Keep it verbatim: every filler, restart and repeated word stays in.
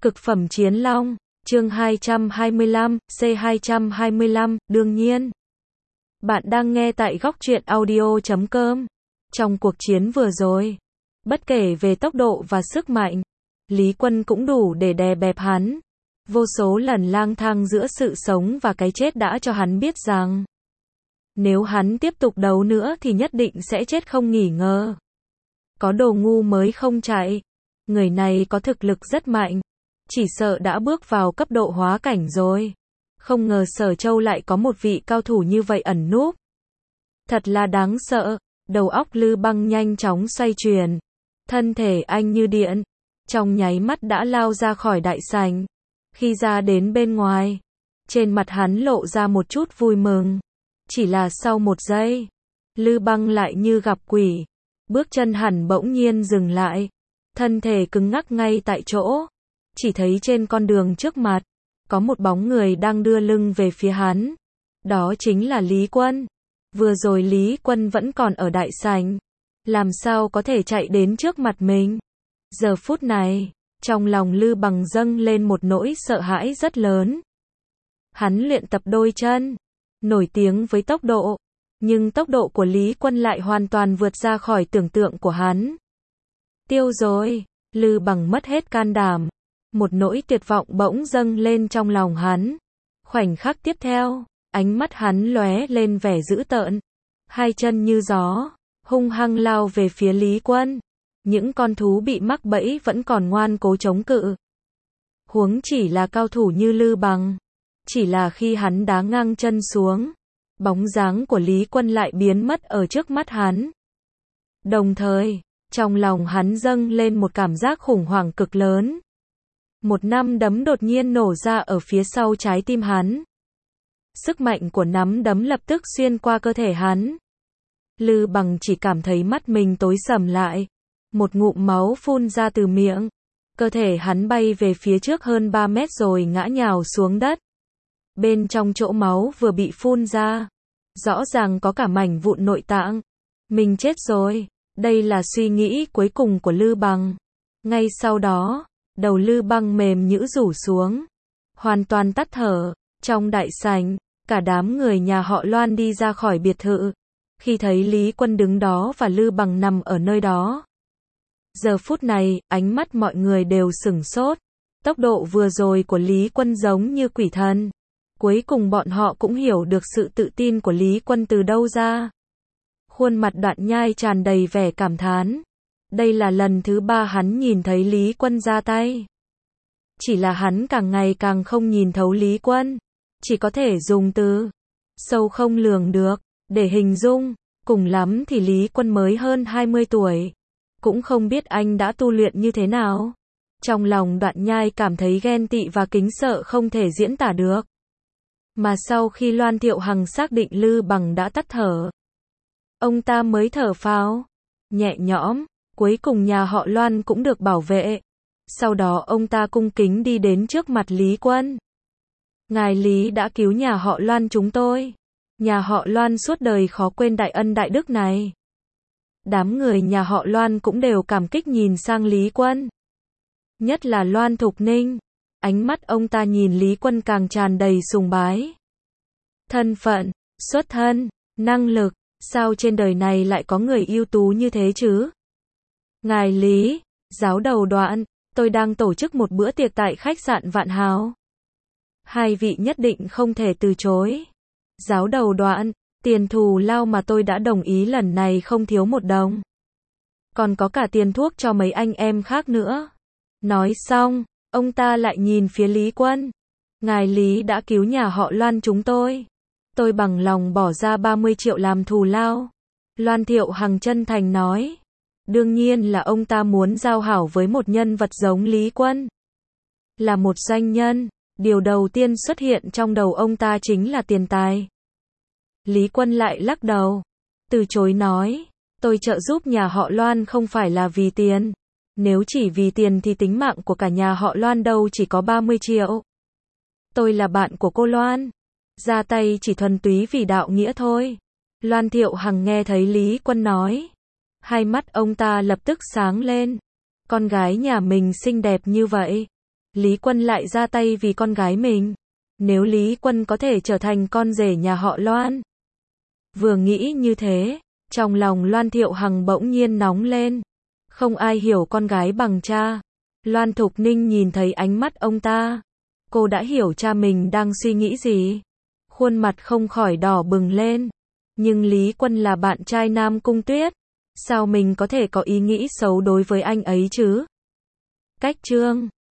Cực phẩm chiến long, chương hai trăm hai mươi lăm, C hai trăm hai mươi lăm, đương nhiên. Bạn đang nghe tại góc truyện audio chấm com. Trong cuộc chiến vừa rồi, bất kể về tốc độ và sức mạnh, Lý Quân cũng đủ để đè bẹp hắn. Vô số lần lang thang giữa sự sống và cái chết đã cho hắn biết rằng, nếu hắn tiếp tục đấu nữa thì nhất định sẽ chết không nghỉ ngờ. Có đồ ngu mới không chạy. Người này có thực lực rất mạnh. Chỉ sợ đã bước vào cấp độ hóa cảnh rồi. Không ngờ Sở Châu lại có một vị cao thủ như vậy ẩn núp. Thật là đáng sợ. Đầu óc Lư Băng nhanh chóng xoay chuyển. Thân thể anh như điện. Trong nháy mắt đã lao ra khỏi đại sảnh. Khi ra đến bên ngoài, trên mặt hắn lộ ra một chút vui mừng. Chỉ là sau một giây, Lư Băng lại như gặp quỷ. Bước chân hẳn bỗng nhiên dừng lại. Thân thể cứng ngắc ngay tại chỗ. Chỉ thấy trên con đường trước mặt, có một bóng người đang đưa lưng về phía hắn. Đó chính là Lý Quân. Vừa rồi Lý Quân vẫn còn ở đại sảnh. Làm sao có thể chạy đến trước mặt mình? Giờ phút này, trong lòng Lư Bằng dâng lên một nỗi sợ hãi rất lớn. Hắn luyện tập đôi chân, nổi tiếng với tốc độ. Nhưng tốc độ của Lý Quân lại hoàn toàn vượt ra khỏi tưởng tượng của hắn. Tiêu rồi, Lư Bằng mất hết can đảm. Một nỗi tuyệt vọng bỗng dâng lên trong lòng hắn. Khoảnh khắc tiếp theo, ánh mắt hắn lóe lên vẻ dữ tợn. Hai chân như gió, hung hăng lao về phía Lý Quân. Những con thú bị mắc bẫy vẫn còn ngoan cố chống cự. Huống chỉ là cao thủ như Lư Bằng. Chỉ là khi hắn đá ngang chân xuống, bóng dáng của Lý Quân lại biến mất ở trước mắt hắn. Đồng thời, trong lòng hắn dâng lên một cảm giác khủng hoảng cực lớn. Một nắm đấm đột nhiên nổ ra ở phía sau trái tim hắn. Sức mạnh của nắm đấm lập tức xuyên qua cơ thể hắn. Lư Bằng chỉ cảm thấy mắt mình tối sầm lại. Một ngụm máu phun ra từ miệng. Cơ thể hắn bay về phía trước hơn ba mét rồi ngã nhào xuống đất. Bên trong chỗ máu vừa bị phun ra, rõ ràng có cả mảnh vụn nội tạng. Mình chết rồi. Đây là suy nghĩ cuối cùng của Lư Bằng. Ngay sau đó, đầu Lư Băng mềm nhũn rủ xuống, hoàn toàn tắt thở. Trong đại sảnh, cả đám người nhà họ Loan đi ra khỏi biệt thự. Khi thấy Lý Quân đứng đó và Lư Bằng nằm ở nơi đó, giờ phút này, ánh mắt mọi người đều sửng sốt. Tốc độ vừa rồi của Lý Quân giống như quỷ thần. Cuối cùng bọn họ cũng hiểu được sự tự tin của Lý Quân từ đâu ra. Khuôn mặt Đoạn Nhai tràn đầy vẻ cảm thán. Đây là lần thứ ba hắn nhìn thấy Lý Quân ra tay. Chỉ là hắn càng ngày càng không nhìn thấu Lý Quân. Chỉ có thể dùng từ sâu không lường được để hình dung. Cùng lắm thì Lý Quân mới hơn hai mươi tuổi. Cũng không biết anh đã tu luyện như thế nào. Trong lòng Đoạn Nhai cảm thấy ghen tị và kính sợ không thể diễn tả được. Mà sau khi Loan Thiệu Hằng xác định Lư Bằng đã tắt thở, ông ta mới thở phào nhẹ nhõm. Cuối cùng nhà họ Loan cũng được bảo vệ. Sau đó ông ta cung kính đi đến trước mặt Lý Quân. Ngài Lý đã cứu nhà họ Loan chúng tôi. Nhà họ Loan suốt đời khó quên đại ân đại đức này. Đám người nhà họ Loan cũng đều cảm kích nhìn sang Lý Quân. Nhất là Loan Thục Ninh. Ánh mắt ông ta nhìn Lý Quân càng tràn đầy sùng bái. Thân phận, xuất thân, năng lực, sao trên đời này lại có người ưu tú như thế chứ? Ngài Lý, giáo đầu Đoạn, tôi đang tổ chức một bữa tiệc tại khách sạn Vạn Hào. Hai vị nhất định không thể từ chối. Giáo đầu Đoạn, tiền thù lao mà tôi đã đồng ý lần này không thiếu một đồng. Còn có cả tiền thuốc cho mấy anh em khác nữa. Nói xong, ông ta lại nhìn phía Lý Quân. Ngài Lý đã cứu nhà họ Loan chúng tôi. Tôi bằng lòng bỏ ra ba mươi triệu làm thù lao. Loan Thiệu Hằng chân thành nói. Đương nhiên là ông ta muốn giao hảo với một nhân vật giống Lý Quân. Là một doanh nhân, điều đầu tiên xuất hiện trong đầu ông ta chính là tiền tài. Lý Quân lại lắc đầu, từ chối nói. Tôi trợ giúp nhà họ Loan không phải là vì tiền. Nếu chỉ vì tiền thì tính mạng của cả nhà họ Loan đâu chỉ có ba mươi triệu. Tôi là bạn của cô Loan. Ra tay chỉ thuần túy vì đạo nghĩa thôi. Loan Thiệu Hằng nghe thấy Lý Quân nói. Hai mắt ông ta lập tức sáng lên. Con gái nhà mình xinh đẹp như vậy. Lý Quân lại ra tay vì con gái mình. Nếu Lý Quân có thể trở thành con rể nhà họ Loan. Vừa nghĩ như thế, trong lòng Loan Thiệu Hằng bỗng nhiên nóng lên. Không ai hiểu con gái bằng cha. Loan Thục Ninh nhìn thấy ánh mắt ông ta. Cô đã hiểu cha mình đang suy nghĩ gì. Khuôn mặt không khỏi đỏ bừng lên. Nhưng Lý Quân là bạn trai Nam Cung Tuyết. Sao mình có thể có ý nghĩ xấu đối với anh ấy chứ? Cách chương